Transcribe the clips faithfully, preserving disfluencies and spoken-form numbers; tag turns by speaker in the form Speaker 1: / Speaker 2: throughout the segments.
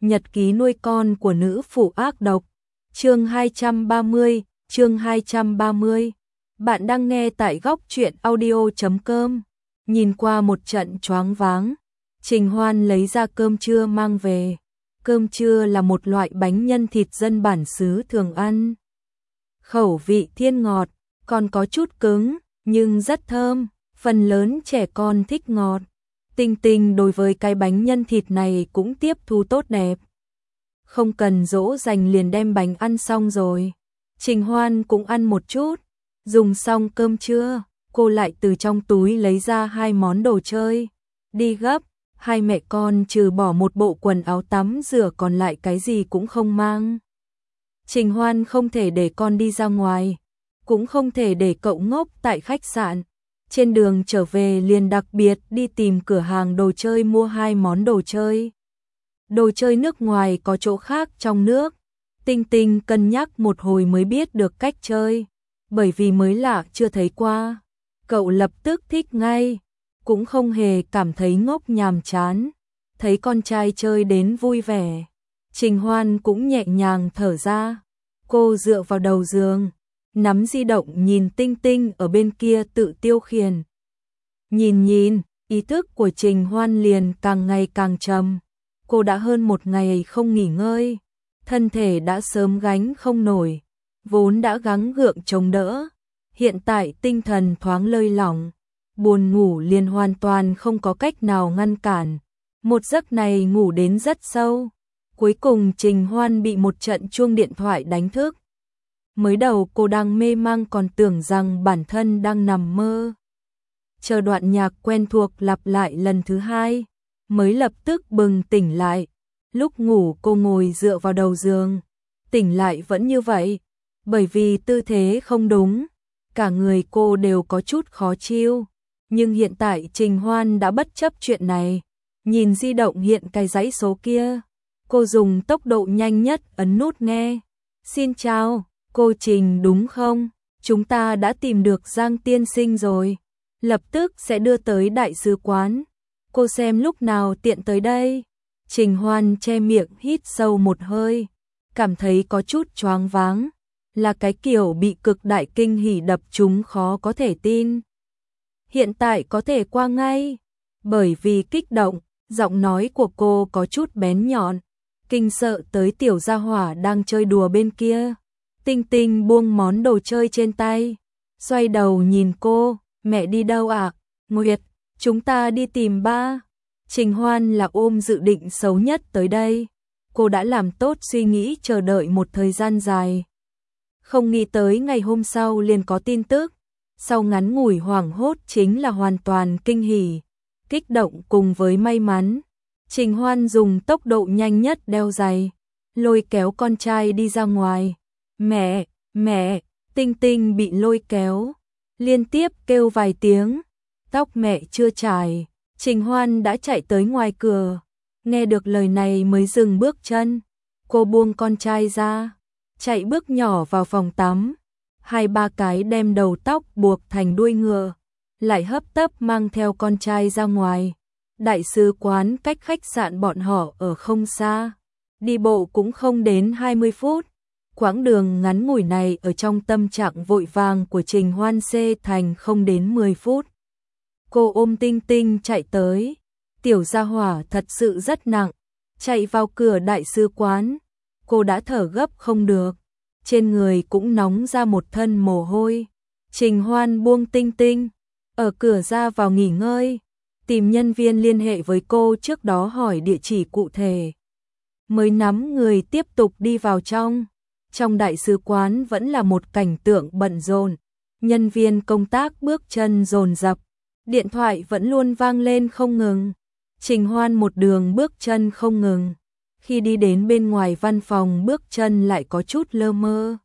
Speaker 1: Nhật ký nuôi con của nữ phụ ác độc. Chương hai trăm ba mươi, chương hai trăm ba mươi. Bạn đang nghe tại góc truyện audio chấm com. Nhìn qua một trận choáng váng, Trình Hoan lấy ra cơm trưa mang về. Cơm trưa là một loại bánh nhân thịt dân bản xứ thường ăn. Khẩu vị thiên ngọt, còn có chút cứng, nhưng rất thơm, phần lớn trẻ con thích ngọt. Tinh Tinh đối với cái bánh nhân thịt này cũng tiếp thu tốt đẹp. Không cần dỗ dành liền đem bánh ăn xong rồi. Trình Hoan cũng ăn một chút. Dùng xong cơm trưa, cô lại từ trong túi lấy ra hai món đồ chơi. Đi gấp, hai mẹ con trừ bỏ một bộ quần áo tắm rửa còn lại cái gì cũng không mang. Trình Hoan không thể để con đi ra ngoài, cũng không thể để cậu ngốc tại khách sạn. Trên đường trở về liền đặc biệt đi tìm cửa hàng đồ chơi mua hai món đồ chơi. Đồ chơi nước ngoài có chỗ khác trong nước. Tinh Tinh cân nhắc một hồi mới biết được cách chơi, bởi vì mới lạ chưa thấy qua. Cậu lập tức thích ngay, cũng không hề cảm thấy ngốc nhàm chán. Thấy con trai chơi đến vui vẻ, Trình Hoan cũng nhẹ nhàng thở ra. Cô dựa vào đầu giường, nắm di động nhìn Tinh Tinh ở bên kia tự tiêu khiển. Nhìn nhìn, ý thức của Trình Hoan liền càng ngày càng trầm. Cô đã hơn một ngày không nghỉ ngơi, thân thể đã sớm gánh không nổi, vốn đã gắng gượng chống đỡ. Hiện tại tinh thần thoáng lơi lỏng, buồn ngủ liền hoàn toàn không có cách nào ngăn cản. Một giấc này ngủ đến rất sâu. Cuối cùng Trình Hoan bị một trận chuông điện thoại đánh thức. Mới đầu cô đang mê mang còn tưởng rằng bản thân đang nằm mơ. Chờ đoạn nhạc quen thuộc lặp lại lần thứ hai, mới lập tức bừng tỉnh lại. Lúc ngủ cô ngồi dựa vào đầu giường, tỉnh lại vẫn như vậy, bởi vì tư thế không đúng, cả người cô đều có chút khó chịu. Nhưng hiện tại Trình Hoan đã bất chấp chuyện này, nhìn di động hiện cái dãy số kia, cô dùng tốc độ nhanh nhất ấn nút nghe. Xin chào, cô Trình đúng không? Chúng ta đã tìm được Giang tiên sinh rồi, lập tức sẽ đưa tới đại sứ quán. Cô xem lúc nào tiện tới đây. Trình Hoan che miệng hít sâu một hơi, cảm thấy có chút choáng váng, là cái kiểu bị cực đại kinh hỉ đập trúng khó có thể tin. Hiện tại có thể qua ngay. Bởi vì kích động, giọng nói của cô có chút bén nhọn, kinh sợ tới tiểu gia hỏa đang chơi đùa bên kia. Tinh Tinh buông món đồ chơi trên tay, xoay đầu nhìn cô, mẹ đi đâu ạ? À? Nguyệt, chúng ta đi tìm ba. Trình Hoan là ôm dự định xấu nhất tới đây. Cô đã làm tốt suy nghĩ chờ đợi một thời gian dài. Không nghĩ tới ngày hôm sau liền có tin tức. Sau ngắn ngủi hoảng hốt chính là hoàn toàn kinh hỉ, kích động cùng với may mắn. Trình Hoan dùng tốc độ nhanh nhất đeo giày, lôi kéo con trai đi ra ngoài. Mẹ, mẹ, Tinh Tinh bị lôi kéo, liên tiếp kêu vài tiếng. Tóc mẹ chưa chải, Trình Hoan đã chạy tới ngoài cửa. Nghe được lời này mới dừng bước chân. Cô buông con trai ra, chạy bước nhỏ vào phòng tắm. Hai ba cái đem đầu tóc buộc thành đuôi ngựa, lại hấp tấp mang theo con trai ra ngoài. Đại sứ quán cách khách sạn bọn họ ở không xa, đi bộ cũng không đến hai mươi phút. Quãng đường ngắn ngủi này ở trong tâm trạng vội vàng của Trình Hoan xê thành không đến mười phút. Cô ôm Tinh Tinh chạy tới, tiểu gia hỏa thật sự rất nặng. Chạy vào cửa đại sứ quán, cô đã thở gấp không được, trên người cũng nóng ra một thân mồ hôi. Trình Hoan buông Tinh Tinh, ở cửa ra vào nghỉ ngơi, tìm nhân viên liên hệ với cô trước đó hỏi địa chỉ cụ thể. Mới nắm người tiếp tục đi vào trong. Trong đại sứ quán vẫn là một cảnh tượng bận rộn, nhân viên công tác bước chân dồn dập, điện thoại vẫn luôn vang lên không ngừng. Trình Hoan một đường bước chân không ngừng, khi đi đến bên ngoài văn phòng bước chân lại có chút lơ mơ.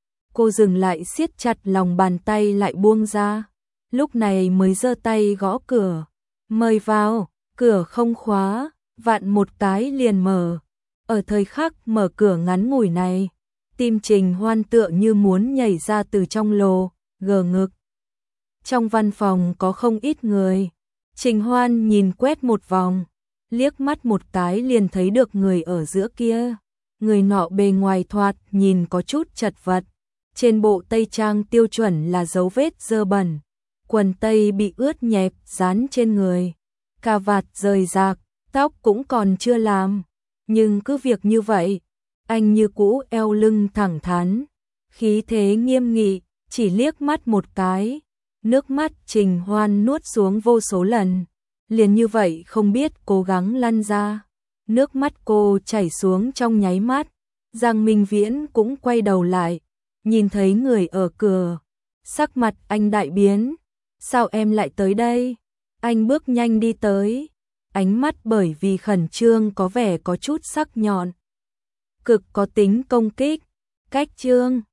Speaker 1: Cô dừng lại siết chặt lòng bàn tay lại buông ra, lúc này mới giơ tay gõ cửa. Mời vào, cửa không khóa, vặn một cái liền mở. Ở thời khắc mở cửa ngắn ngủi này, tim Trình Hoan tựa như muốn nhảy ra từ trong lồ, gờ ngực. Trong văn phòng có không ít người. Trình Hoan nhìn quét một vòng, liếc mắt một cái liền thấy được người ở giữa kia. Người nọ bề ngoài thoạt nhìn có chút chật vật, trên bộ tây trang tiêu chuẩn là dấu vết dơ bẩn, quần tây bị ướt nhẹp dán trên người, cà vạt rời rạc, tóc cũng còn chưa làm, nhưng cứ việc như vậy, anh như cũ eo lưng thẳng thắn, khí thế nghiêm nghị, chỉ liếc mắt một cái, nước mắt Trình Hoan nuốt xuống vô số lần, liền như vậy không biết cố gắng lăn ra. Nước mắt cô chảy xuống trong nháy mắt, Giang Minh Viễn cũng quay đầu lại, nhìn thấy người ở cửa, sắc mặt anh đại biến, sao em lại tới đây? Anh bước nhanh đi tới, ánh mắt bởi vì khẩn trương có vẻ có chút sắc nhọn, cực có tính công kích. Cách Trương